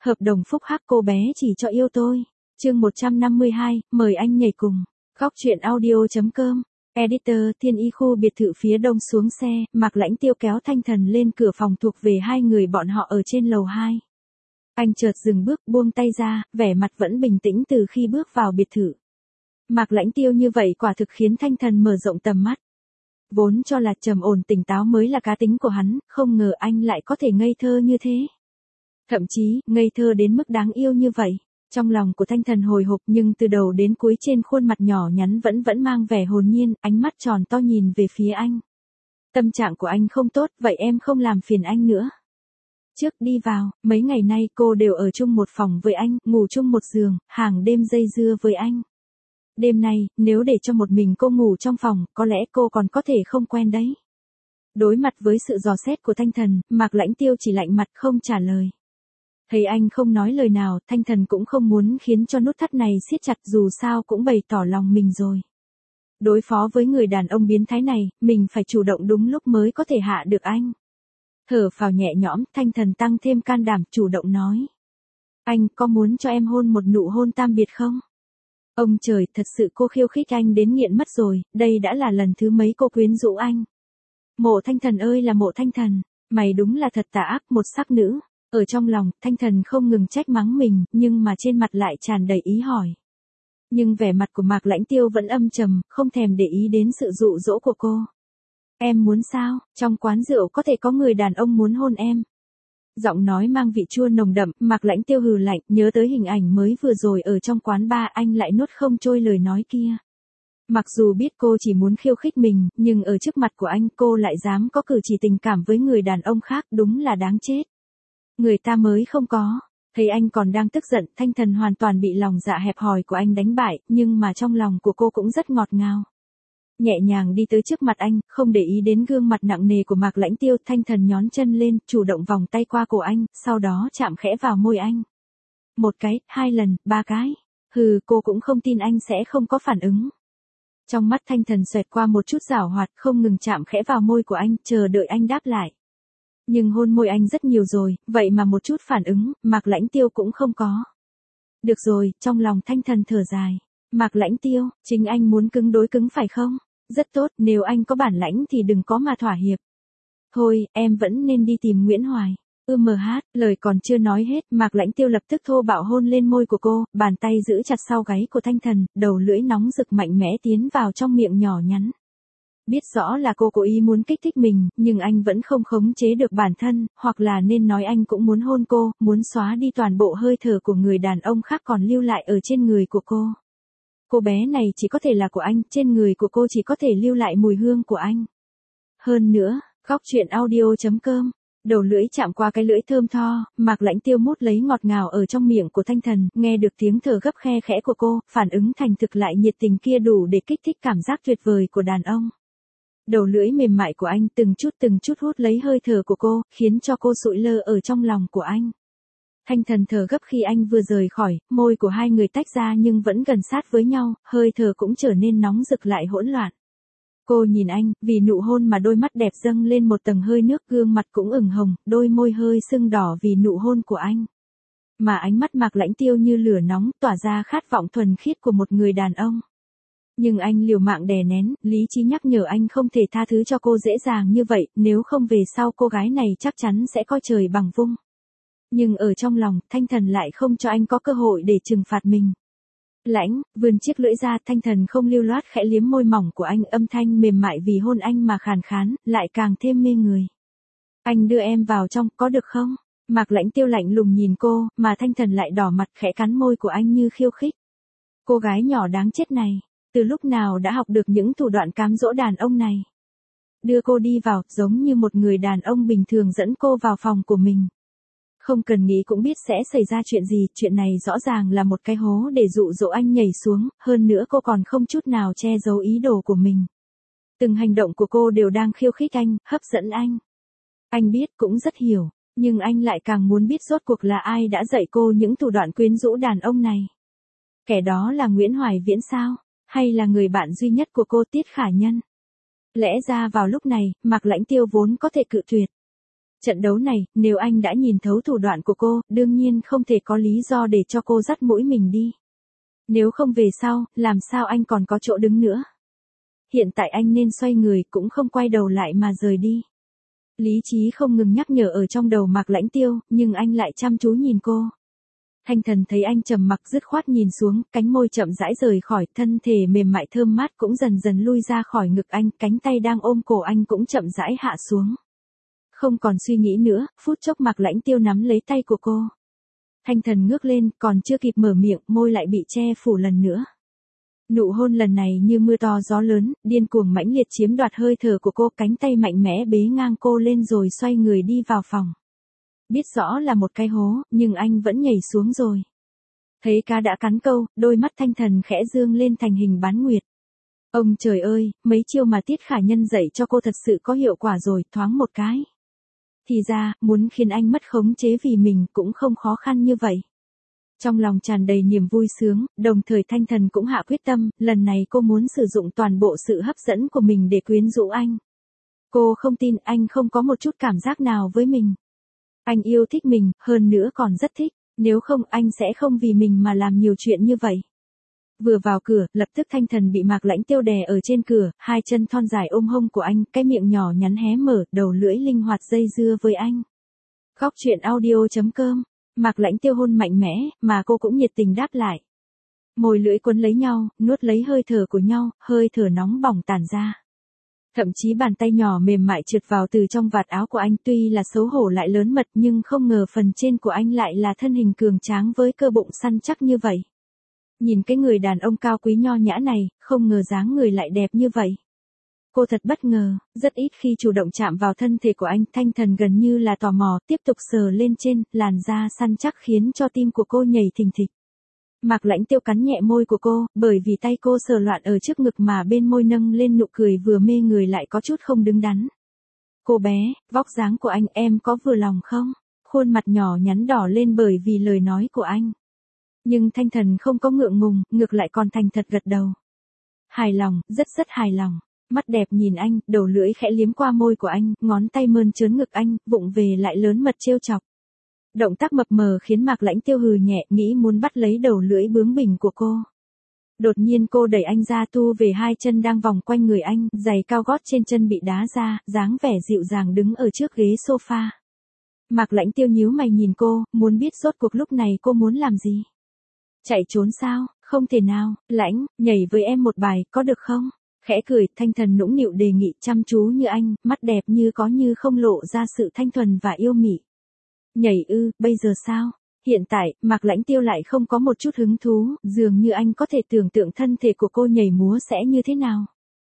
Hợp đồng phúc hắc cô bé chỉ cho yêu tôi. Chương 152, mời anh nhảy cùng. Góc truyện audio.com. Editor, Thiên Y khu biệt thự phía đông xuống xe, Mạc Lãnh Tiêu kéo Thanh Thần lên cửa phòng thuộc về hai người bọn họ ở trên lầu 2. Anh chợt dừng bước, buông tay ra, vẻ mặt vẫn bình tĩnh từ khi bước vào biệt thự. Mạc Lãnh Tiêu như vậy quả thực khiến Thanh Thần mở rộng tầm mắt. Vốn cho là trầm ổn tỉnh táo mới là cá tính của hắn, không ngờ anh lại có thể ngây thơ như thế. Thậm chí, ngây thơ đến mức đáng yêu như vậy. Trong lòng của Thanh Thần hồi hộp nhưng từ đầu đến cuối trên khuôn mặt nhỏ nhắn vẫn mang vẻ hồn nhiên, ánh mắt tròn to nhìn về phía anh. Tâm trạng của anh không tốt, vậy em không làm phiền anh nữa. Trước đi vào, mấy ngày nay cô đều ở chung một phòng với anh, ngủ chung một giường, hàng đêm dây dưa với anh. Đêm nay, nếu để cho một mình cô ngủ trong phòng, có lẽ cô còn có thể không quen đấy. Đối mặt với sự dò xét của Thanh Thần, Mạc Lãnh Tiêu chỉ lạnh mặt không trả lời. Thấy anh không nói lời nào, Thanh Thần cũng không muốn khiến cho nút thắt này siết chặt, dù sao cũng bày tỏ lòng mình rồi. Đối phó với người đàn ông biến thái này, mình phải chủ động đúng lúc mới có thể hạ được anh. Thở phào nhẹ nhõm, Thanh Thần tăng thêm can đảm, chủ động nói. Anh có muốn cho em hôn một nụ hôn tam biệt không? Ông trời, thật sự cô khiêu khích anh đến nghiện mất rồi, đây đã là lần thứ mấy cô quyến rũ anh. Mộ Thanh Thần ơi là Mộ Thanh Thần, mày đúng là thật tà ác, một sắc nữ. Ở trong lòng, Thanh Thần không ngừng trách mắng mình, nhưng mà trên mặt lại tràn đầy ý hỏi. Nhưng vẻ mặt của Mạc Lãnh Tiêu vẫn âm trầm, không thèm để ý đến sự dụ dỗ của cô. Em muốn sao, trong quán rượu có thể có người đàn ông muốn hôn em. Giọng nói mang vị chua nồng đậm, Mạc Lãnh Tiêu hừ lạnh, nhớ tới hình ảnh mới vừa rồi ở trong quán bar, anh lại nuốt không trôi lời nói kia. Mặc dù biết cô chỉ muốn khiêu khích mình, nhưng ở trước mặt của anh cô lại dám có cử chỉ tình cảm với người đàn ông khác, đúng là đáng chết. Người ta mới không có. Thấy anh còn đang tức giận, Thanh Thần hoàn toàn bị lòng dạ hẹp hòi của anh đánh bại, nhưng mà trong lòng của cô cũng rất ngọt ngào. Nhẹ nhàng đi tới trước mặt anh, không để ý đến gương mặt nặng nề của Mạc Lãnh Tiêu, Thanh Thần nhón chân lên, chủ động vòng tay qua cổ anh, sau đó chạm khẽ vào môi anh. Một cái, hai lần, ba cái. Cô cũng không tin anh sẽ không có phản ứng. Trong mắt Thanh Thần xoẹt qua một chút giảo hoạt, không ngừng chạm khẽ vào môi của anh, chờ đợi anh đáp lại. Nhưng hôn môi anh rất nhiều rồi, vậy mà một chút phản ứng, Mạc Lãnh Tiêu cũng không có. Được rồi, trong lòng Thanh Thần thở dài. Mạc Lãnh Tiêu, chính anh muốn cứng đối cứng phải không? Rất tốt, nếu anh có bản lãnh thì đừng có mà thỏa hiệp. Thôi, em vẫn nên đi tìm Nguyễn Hoài. Lời còn chưa nói hết, Mạc Lãnh Tiêu lập tức thô bạo hôn lên môi của cô, bàn tay giữ chặt sau gáy của Thanh Thần, đầu lưỡi nóng rực mạnh mẽ tiến vào trong miệng nhỏ nhắn. Biết rõ là cô cố ý muốn kích thích mình, nhưng anh vẫn không khống chế được bản thân, hoặc là nên nói anh cũng muốn hôn cô, muốn xóa đi toàn bộ hơi thở của người đàn ông khác còn lưu lại ở trên người của cô. Cô bé này chỉ có thể là của anh, trên người của cô chỉ có thể lưu lại mùi hương của anh. Hơn nữa, góc truyện audio.com. Đầu lưỡi chạm qua cái lưỡi thơm tho, Mạc Lãnh Tiêu mút lấy ngọt ngào ở trong miệng của Thanh Thần, nghe được tiếng thở gấp khe khẽ của cô, phản ứng thành thực lại nhiệt tình kia đủ để kích thích cảm giác tuyệt vời của đàn ông. Đầu lưỡi mềm mại của anh từng chút hút lấy hơi thở của cô, khiến cho cô sụi lơ ở trong lòng của anh. Thanh Thần thở gấp khi anh vừa rời khỏi, môi của hai người tách ra nhưng vẫn gần sát với nhau, hơi thở cũng trở nên nóng rực lại hỗn loạn. Cô nhìn anh, vì nụ hôn mà đôi mắt đẹp dâng lên một tầng hơi nước, gương mặt cũng ửng hồng, đôi môi hơi sưng đỏ vì nụ hôn của anh. Mà ánh mắt Mạc Lãnh Tiêu như lửa nóng, tỏa ra khát vọng thuần khiết của một người đàn ông. Nhưng anh liều mạng đè nén, lý trí nhắc nhở anh không thể tha thứ cho cô dễ dàng như vậy, nếu không về sau cô gái này chắc chắn sẽ coi trời bằng vung. Nhưng ở trong lòng, Thanh Thần lại không cho anh có cơ hội để trừng phạt mình. Lãnh, vươn chiếc lưỡi ra, Thanh Thần không lưu loát khẽ liếm môi mỏng của anh, âm thanh mềm mại vì hôn anh mà khàn khán, lại càng thêm mê người. Anh đưa em vào trong, có được không? Mạc Lãnh Tiêu lạnh lùng nhìn cô, mà Thanh Thần lại đỏ mặt khẽ cắn môi của anh như khiêu khích. Cô gái nhỏ đáng chết này, từ lúc nào đã học được những thủ đoạn cám dỗ đàn ông này? Đưa cô đi vào, giống như một người đàn ông bình thường dẫn cô vào phòng của mình. Không cần nghĩ cũng biết sẽ xảy ra chuyện gì, chuyện này rõ ràng là một cái hố để dụ dỗ anh nhảy xuống, hơn nữa cô còn không chút nào che giấu ý đồ của mình. Từng hành động của cô đều đang khiêu khích anh, hấp dẫn anh. Anh biết cũng rất hiểu, nhưng anh lại càng muốn biết rốt cuộc là ai đã dạy cô những thủ đoạn quyến rũ đàn ông này. Kẻ đó là Nguyễn Hoài Viễn sao? Hay là người bạn duy nhất của cô Tiết Khả Nhân? Lẽ ra vào lúc này, Mạc Lãnh Tiêu vốn có thể cự tuyệt. Trận đấu này, nếu anh đã nhìn thấu thủ đoạn của cô, đương nhiên không thể có lý do để cho cô dắt mũi mình đi. Nếu không về sau, làm sao anh còn có chỗ đứng nữa. Hiện tại anh nên xoay người cũng không quay đầu lại mà rời đi. Lý trí không ngừng nhắc nhở ở trong đầu Mạc Lãnh Tiêu, nhưng anh lại chăm chú nhìn cô. Thanh Thần thấy anh trầm mặc dứt khoát nhìn xuống, cánh môi chậm rãi rời khỏi, thân thể mềm mại thơm mát cũng dần dần lui ra khỏi ngực anh, cánh tay đang ôm cổ anh cũng chậm rãi hạ xuống. Không còn suy nghĩ nữa, phút chốc Mạc Lãnh Tiêu nắm lấy tay của cô. Thanh Thần ngước lên, còn chưa kịp mở miệng, môi lại bị che phủ lần nữa. Nụ hôn lần này như mưa to gió lớn, điên cuồng mãnh liệt chiếm đoạt hơi thở của cô, cánh tay mạnh mẽ bế ngang cô lên rồi xoay người đi vào phòng. Biết rõ là một cái hố, nhưng anh vẫn nhảy xuống rồi. Thấy cá đã cắn câu, đôi mắt Thanh Thần khẽ dương lên thành hình bán nguyệt. Ông trời ơi, mấy chiêu mà Tiết Khả Nhân dạy cho cô thật sự có hiệu quả rồi, thoáng một cái. Thì ra, muốn khiến anh mất khống chế vì mình cũng không khó khăn như vậy. Trong lòng tràn đầy niềm vui sướng, đồng thời Thanh Thần cũng hạ quyết tâm, lần này cô muốn sử dụng toàn bộ sự hấp dẫn của mình để quyến rũ anh. Cô không tin anh không có một chút cảm giác nào với mình. Anh yêu thích mình, hơn nữa còn rất thích, nếu không anh sẽ không vì mình mà làm nhiều chuyện như vậy. Vừa vào cửa, lập tức Thanh Thần bị Mạc Lãnh Tiêu đè ở trên cửa, hai chân thon dài ôm hông của anh, cái miệng nhỏ nhắn hé mở, đầu lưỡi linh hoạt dây dưa với anh. Khóc chuyện audio.com. Mạc Lãnh Tiêu hôn mạnh mẽ, mà cô cũng nhiệt tình đáp lại. Môi lưỡi quấn lấy nhau, nuốt lấy hơi thở của nhau, hơi thở nóng bỏng tản ra. Thậm chí bàn tay nhỏ mềm mại trượt vào từ trong vạt áo của anh, tuy là xấu hổ lại lớn mật nhưng không ngờ phần trên của anh lại là thân hình cường tráng với cơ bụng săn chắc như vậy. Nhìn cái người đàn ông cao quý nho nhã này, không ngờ dáng người lại đẹp như vậy. Cô thật bất ngờ, rất ít khi chủ động chạm vào thân thể của anh, Thanh Thần gần như là tò mò, tiếp tục sờ lên trên, làn da săn chắc khiến cho tim của cô nhảy thình thịch. Mạc Lãnh Tiêu cắn nhẹ môi của cô, bởi vì tay cô sờ loạn ở trước ngực mà bên môi nâng lên nụ cười vừa mê người lại có chút không đứng đắn. Cô bé, vóc dáng của anh em có vừa lòng không? Khuôn mặt nhỏ nhắn đỏ lên bởi vì lời nói của anh. Nhưng Thanh Thần không có ngượng ngùng, ngược lại còn thành thật gật đầu. Hài lòng, rất hài lòng. Mắt đẹp nhìn anh, đầu lưỡi khẽ liếm qua môi của anh, ngón tay mơn trớn ngực anh, vụng về lại lớn mật trêu chọc. Động tác mập mờ khiến Mạc Lãnh Tiêu hừ nhẹ, nghĩ muốn bắt lấy đầu lưỡi bướng bỉnh của cô. Đột nhiên cô đẩy anh ra, thu về hai chân đang vòng quanh người anh, giày cao gót trên chân bị đá ra, dáng vẻ dịu dàng đứng ở trước ghế sofa. Mạc Lãnh Tiêu nhíu mày nhìn cô, muốn biết rốt cuộc lúc này cô muốn làm gì. Chạy trốn sao? Không thể nào. Lãnh, nhảy với em một bài, có được không? Khẽ cười, Thanh Thần nũng nịu đề nghị, chăm chú như anh, mắt đẹp như có như không lộ ra sự thanh thuần và yêu mị. Nhảy ư, bây giờ sao? Hiện tại, Mạc Lãnh Tiêu lại không có một chút hứng thú, dường như anh có thể tưởng tượng thân thể của cô nhảy múa sẽ như thế nào.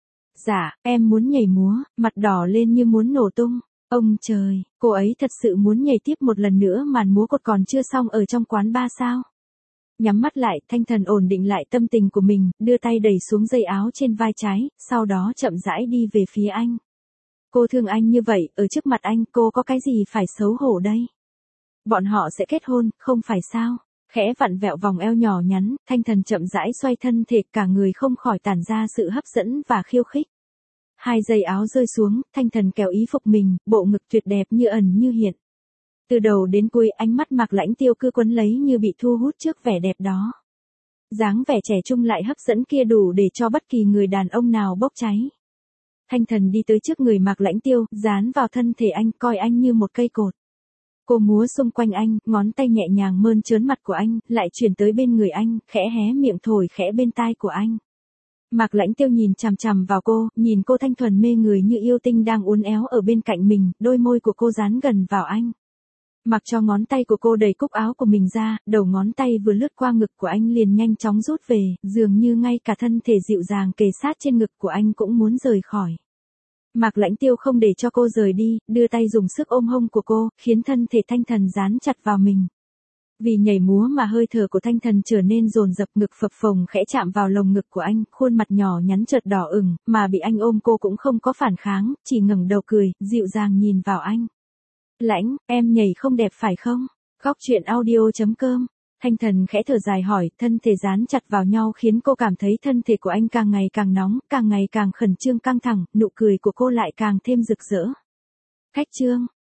Dạ, em muốn nhảy múa, mặt đỏ lên như muốn nổ tung. Ông trời, cô ấy thật sự muốn nhảy tiếp một lần nữa, màn múa cột còn chưa xong ở trong quán bar sao? Nhắm mắt lại, Thanh Thần ổn định lại tâm tình của mình, đưa tay đẩy xuống dây áo trên vai trái, sau đó chậm rãi đi về phía anh. Cô thương anh như vậy, ở trước mặt anh cô có cái gì phải xấu hổ đây? Bọn họ sẽ kết hôn, không phải sao? Khẽ vặn vẹo vòng eo nhỏ nhắn, Thanh Thần chậm rãi xoay thân thể, cả người không khỏi tản ra sự hấp dẫn và khiêu khích. Hai dây áo rơi xuống, Thanh Thần kéo ý phục mình, bộ ngực tuyệt đẹp như ẩn như hiện. Từ đầu đến cuối ánh mắt Mạc Lãnh Tiêu cứ quấn lấy như bị thu hút trước vẻ đẹp đó. Dáng vẻ trẻ trung lại hấp dẫn kia đủ để cho bất kỳ người đàn ông nào bốc cháy. Thanh Thần đi tới trước người Mạc Lãnh Tiêu, dán vào thân thể anh, coi anh như một cây cột. Cô múa xung quanh anh, ngón tay nhẹ nhàng mơn trớn mặt của anh, lại chuyển tới bên người anh, khẽ hé miệng thổi khẽ bên tai của anh. Mạc Lãnh Tiêu nhìn chằm chằm vào cô, nhìn cô thanh thuần mê người như yêu tinh đang uốn éo ở bên cạnh mình, đôi môi của cô dán gần vào anh. Mặc cho ngón tay của cô đẩy cúc áo của mình ra, đầu ngón tay vừa lướt qua ngực của anh liền nhanh chóng rút về, dường như ngay cả thân thể dịu dàng kề sát trên ngực của anh cũng muốn rời khỏi. Mạc Lãnh Tiêu không để cho cô rời đi, đưa tay dùng sức ôm hông của cô, khiến thân thể Thanh Thần dán chặt vào mình. Vì nhảy múa mà hơi thở của Thanh Thần trở nên dồn dập, ngực phập phồng khẽ chạm vào lồng ngực của anh, khuôn mặt nhỏ nhắn chợt đỏ ửng, mà bị anh ôm cô cũng không có phản kháng, chỉ ngẩng đầu cười, dịu dàng nhìn vào anh. Lãnh, em nhảy không đẹp phải không? Khóc chuyện audio.com. Thanh Thần khẽ thở dài hỏi, thân thể dán chặt vào nhau khiến cô cảm thấy thân thể của anh càng ngày càng nóng, càng ngày càng khẩn trương căng thẳng, nụ cười của cô lại càng thêm rực rỡ. Khách trương,